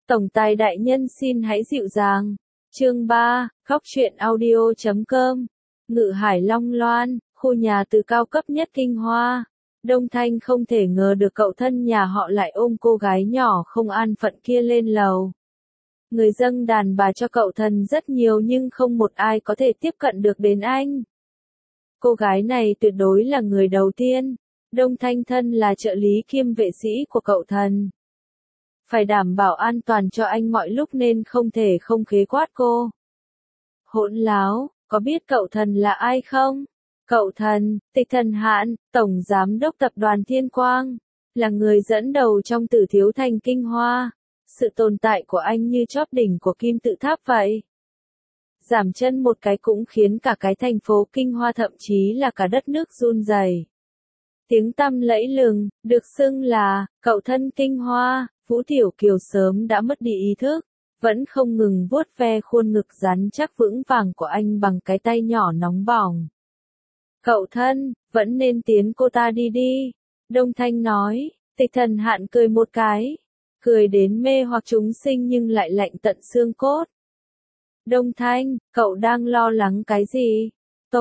Tổng tài đại nhân xin hãy dịu dàng. Chương 3, khóc truyện audio.com. Ngự Hải Long Loan, khu nhà từ cao cấp nhất Kinh Hoa. Đông Thanh không thể ngờ được cậu thân nhà họ lại ôm cô gái nhỏ không an phận kia lên lầu. Người dâng đàn bà cho cậu thần rất nhiều nhưng không một ai có thể tiếp cận được đến anh. Cô gái này tuyệt đối là người đầu tiên. Đông Thanh thân là trợ lý kiêm vệ sĩ của cậu thần. Phải đảm bảo an toàn cho anh mọi lúc nên không thể không khế quát cô. Hỗn láo, có biết cậu thần là ai không? Cậu thần, Tịch Thần Hãn, Tổng Giám đốc Tập đoàn Thiên Quang, là người dẫn đầu trong Tử Thiếu Thành Kinh Hoa. Sự tồn tại của anh như chóp đỉnh của kim tự tháp vậy. Giảm chân một cái cũng khiến cả cái thành phố Kinh Hoa thậm chí là cả đất nước run rẩy. Tiếng tăm lẫy lừng, được xưng là cậu thân Kinh Hoa, Vũ Tiểu Kiều sớm đã mất đi ý thức, vẫn không ngừng vuốt ve khuôn ngực rắn chắc vững vàng của anh bằng cái tay nhỏ nóng bỏng. Cậu thân, vẫn nên tiến cô ta đi đi. Đông Thanh nói. Tịch Thần Hãn cười một cái. Cười đến mê hoặc chúng sinh nhưng lại lạnh tận xương cốt. Đông Thanh, cậu đang lo lắng cái gì?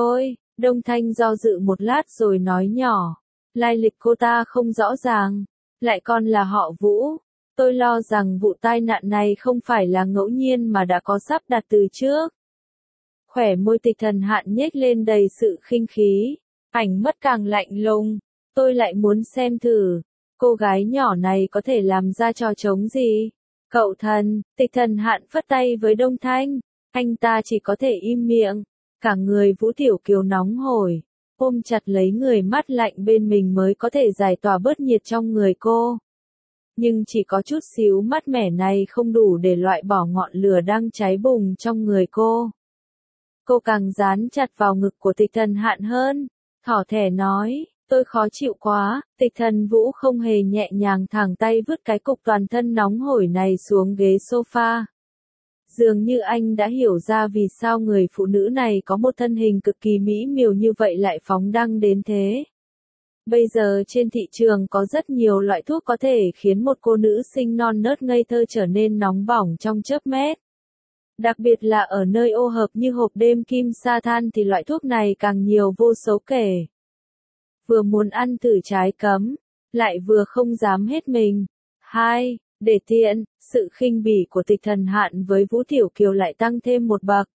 Đông Thanh do dự một lát rồi nói nhỏ. Lai lịch cô ta không rõ ràng, lại còn là họ Vũ. Tôi lo rằng vụ tai nạn này không phải là ngẫu nhiên mà đã có sắp đặt từ trước. Khỏe môi Tịch Thần Hãn nhếch lên đầy sự khinh khí, ảnh mất càng lạnh lùng. Tôi lại muốn xem thử, cô gái nhỏ này có thể làm ra trò trống gì. Cậu thần, Tịch Thần Hãn phất tay với Đông Thanh, anh ta chỉ có thể im miệng. Cả người Vũ Tiểu Kiều nóng hổi, ôm chặt lấy người mát lạnh bên mình mới có thể giải tỏa bớt nhiệt trong người cô. Nhưng chỉ có chút xíu mát mẻ này không đủ để loại bỏ ngọn lửa đang cháy bùng trong người cô. Cô càng dán chặt vào ngực của Tịch Thần Hãn hơn, thỏ thẻ nói, tôi khó chịu quá. Tịch Thần Vũ không hề nhẹ nhàng thẳng tay vứt cái cục toàn thân nóng hổi này xuống ghế sofa. Dường như anh đã hiểu ra vì sao người phụ nữ này có một thân hình cực kỳ mỹ miều như vậy lại phóng đăng đến thế. Bây giờ trên thị trường có rất nhiều loại thuốc có thể khiến một cô nữ sinh non nớt ngây thơ trở nên nóng bỏng trong chớp mắt. Đặc biệt là ở nơi ô hợp như hộp đêm Kim Sa Than thì loại thuốc này càng nhiều vô số kể. Vừa muốn ăn thử trái cấm, lại vừa không dám hết mình. Để tiện, sự khinh bỉ của Tịch Thần Hãn với Vũ Tiểu Kiều lại tăng thêm một bậc.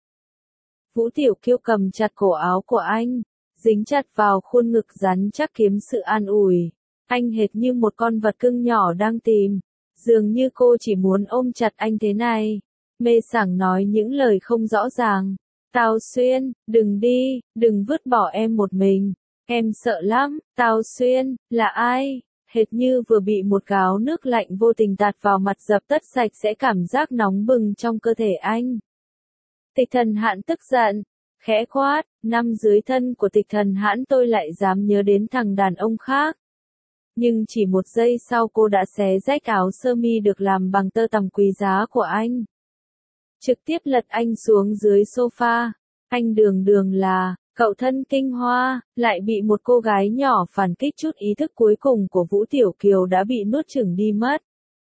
Vũ Tiểu Kiều cầm chặt cổ áo của anh, dính chặt vào khuôn ngực rắn chắc kiếm sự an ủi. Anh hệt như một con vật cưng nhỏ đang tìm. Dường như cô chỉ muốn ôm chặt anh thế này. Mê sảng nói những lời không rõ ràng. Tào Xuyên, đừng đi, đừng vứt bỏ em một mình. Em sợ lắm. Tào Xuyên, là ai? Hệt như vừa bị một gáo nước lạnh vô tình tạt vào mặt dập tắt sạch sẽ cảm giác nóng bừng trong cơ thể anh. Tịch Thần Hãn tức giận, khẽ quát, nằm dưới thân của Tịch Thần Hãn tôi lại dám nhớ đến thằng đàn ông khác. Nhưng chỉ một giây sau cô đã xé rách áo sơ mi được làm bằng tơ tằm quý giá của anh. Trực tiếp lật anh xuống dưới sofa. Anh đường là cậu thân Kinh Hoa, lại bị một cô gái nhỏ phản kích chút ý thức cuối cùng của Vũ Tiểu Kiều đã bị nuốt chửng đi mất.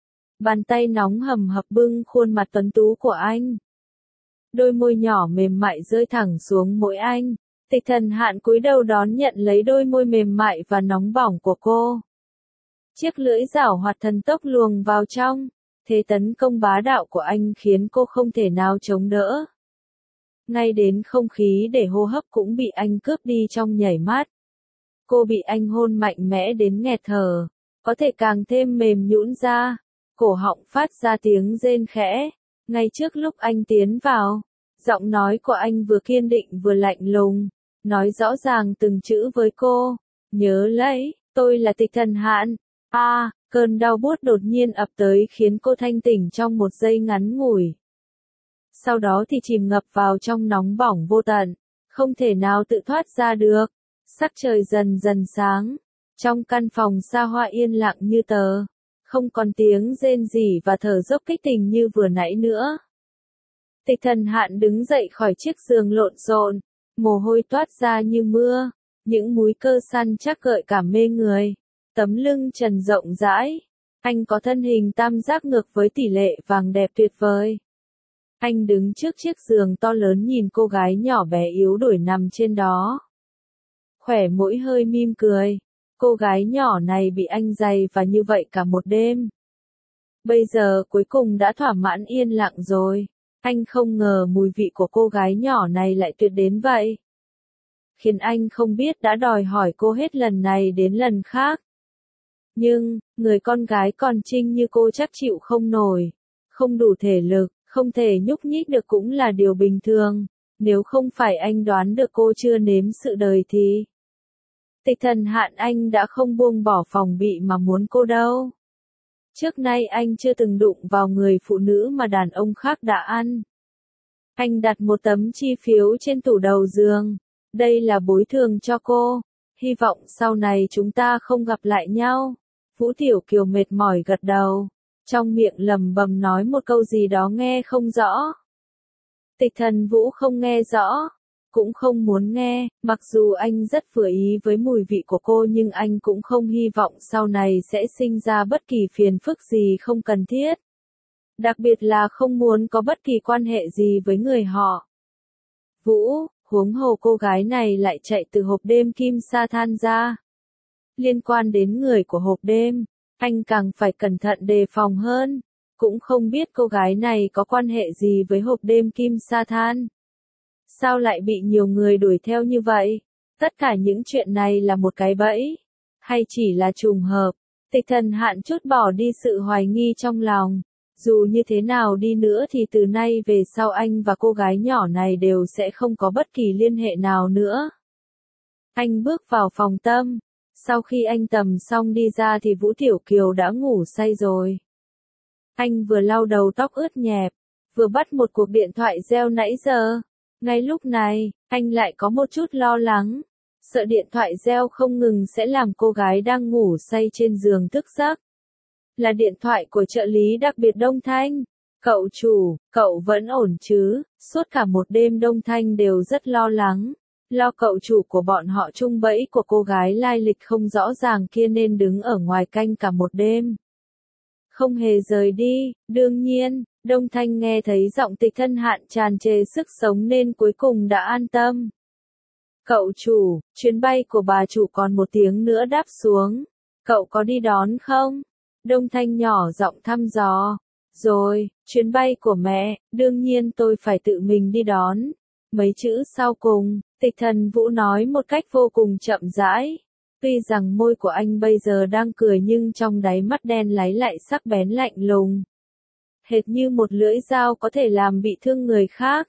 Bàn tay nóng hầm hập bưng khuôn mặt tuấn tú của anh. Đôi môi nhỏ mềm mại rơi thẳng xuống mũi anh. Tịch Thần Hãn cúi đầu đón nhận lấy đôi môi mềm mại và nóng bỏng của cô. Chiếc lưỡi giảo hoạt thần tốc luồng vào trong. Thế tấn công bá đạo của anh khiến cô không thể nào chống đỡ. Ngay đến không khí để hô hấp cũng bị anh cướp đi trong nhảy mắt. Cô bị anh hôn mạnh mẽ đến nghẹt thở, có thể càng thêm mềm nhũn ra, cổ họng phát ra tiếng rên khẽ. Ngay trước lúc anh tiến vào, giọng nói của anh vừa kiên định vừa lạnh lùng, nói rõ ràng từng chữ với cô. Nhớ lấy, tôi là Tịch Thần Hãn. Cơn đau buốt đột nhiên ập tới khiến cô thanh tỉnh trong một giây ngắn ngủi. Sau đó thì chìm ngập vào trong nóng bỏng vô tận, không thể nào tự thoát ra được. Sắc trời dần dần sáng, trong căn phòng xa hoa yên lặng như tờ, không còn tiếng rên rỉ và thở dốc kích tình như vừa nãy nữa. Tịch Thần Hãn đứng dậy khỏi chiếc giường lộn xộn, mồ hôi toát ra như mưa, những múi cơ săn chắc gợi cảm mê người, tấm lưng trần rộng rãi, Anh có thân hình tam giác ngược với tỷ lệ vàng đẹp tuyệt vời. Anh đứng trước chiếc giường to lớn nhìn cô gái nhỏ bé yếu đuối nằm trên đó. Khỏe mũi hơi mỉm cười. Cô gái nhỏ này bị anh giày và như vậy cả một đêm. Bây giờ cuối cùng đã thỏa mãn yên lặng rồi. Anh không ngờ mùi vị của cô gái nhỏ này lại tuyệt đến vậy. Khiến anh không biết đã đòi hỏi cô hết lần này đến lần khác. Nhưng, người con gái còn trinh như cô chắc chịu không nổi. Không đủ thể lực, không thể nhúc nhích được cũng là điều bình thường. Nếu không phải anh đoán được cô chưa nếm sự đời thì... Tịch Thần Hạn Anh đã không buông bỏ phòng bị mà muốn cô đâu. Trước nay anh chưa từng đụng vào người phụ nữ mà đàn ông khác đã ăn. Anh đặt một tấm chi phiếu trên tủ đầu giường. Đây là bồi thường cho cô. Hy vọng sau này chúng ta không gặp lại nhau. Vũ Tiểu Kiều mệt mỏi gật đầu. Trong miệng lẩm bẩm nói một câu gì đó nghe không rõ. Tịch Thần Vũ không nghe rõ. Cũng không muốn nghe, mặc dù anh rất vừa ý với mùi vị của cô nhưng anh cũng không hy vọng sau này sẽ sinh ra bất kỳ phiền phức gì không cần thiết. Đặc biệt là không muốn có bất kỳ quan hệ gì với người họ. Vũ, huống hồ cô gái này lại chạy từ hộp đêm Kim Sa Than ra. Liên quan đến người của hộp đêm, anh càng phải cẩn thận đề phòng hơn. Cũng không biết cô gái này có quan hệ gì với hộp đêm Kim Sa Than. Sao lại bị nhiều người đuổi theo như vậy? Tất cả những chuyện này là một cái bẫy? Hay chỉ là trùng hợp? Tịch Thần Hạn chút bỏ đi sự hoài nghi trong lòng. Dù như thế nào đi nữa thì từ nay về sau anh và cô gái nhỏ này đều sẽ không có bất kỳ liên hệ nào nữa. Anh bước vào phòng tâm. Sau khi anh tầm xong đi ra thì Vũ Tiểu Kiều đã ngủ say rồi. Anh vừa lau đầu tóc ướt nhẹp, vừa bắt một cuộc điện thoại reo nãy giờ. Ngay lúc này, anh lại có một chút lo lắng. Sợ điện thoại reo không ngừng sẽ làm cô gái đang ngủ say trên giường thức giấc. Là điện thoại của trợ lý đặc biệt Đông Thanh. Cậu chủ, cậu vẫn ổn chứ? Suốt cả một đêm Đông Thanh đều rất lo lắng. Lo cậu chủ của bọn họ chung bẫy của cô gái lai lịch không rõ ràng kia nên đứng ở ngoài canh cả một đêm. Không hề rời đi, đương nhiên, Đông Thanh nghe thấy giọng Tịch Thân Hạn tràn trề sức sống nên cuối cùng đã an tâm. Cậu chủ, chuyến bay của bà chủ còn một tiếng nữa đáp xuống. Cậu có đi đón không? Đông Thanh nhỏ giọng thăm dò. Rồi, chuyến bay của mẹ, đương nhiên tôi phải tự mình đi đón. Mấy chữ sau cùng, Tịch Thần Vũ nói một cách vô cùng chậm rãi. Tuy rằng môi của anh bây giờ đang cười nhưng trong đáy mắt đen láy lại sắc bén lạnh lùng. Hệt như một lưỡi dao có thể làm bị thương người khác.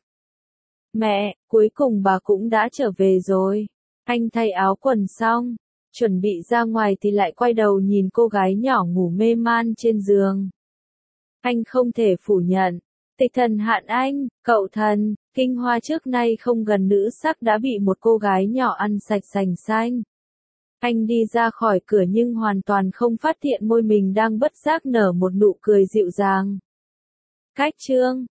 Mẹ, cuối cùng bà cũng đã trở về rồi. Anh thay áo quần xong, chuẩn bị ra ngoài thì lại quay đầu nhìn cô gái nhỏ ngủ mê man trên giường. Anh không thể phủ nhận. Tịch Thần Hạn Anh, cậu thần, Kinh Hoa trước nay không gần nữ sắc đã bị một cô gái nhỏ ăn sạch sành xanh. Anh đi ra khỏi cửa nhưng hoàn toàn không phát hiện môi mình đang bất giác nở một nụ cười dịu dàng. Cách chương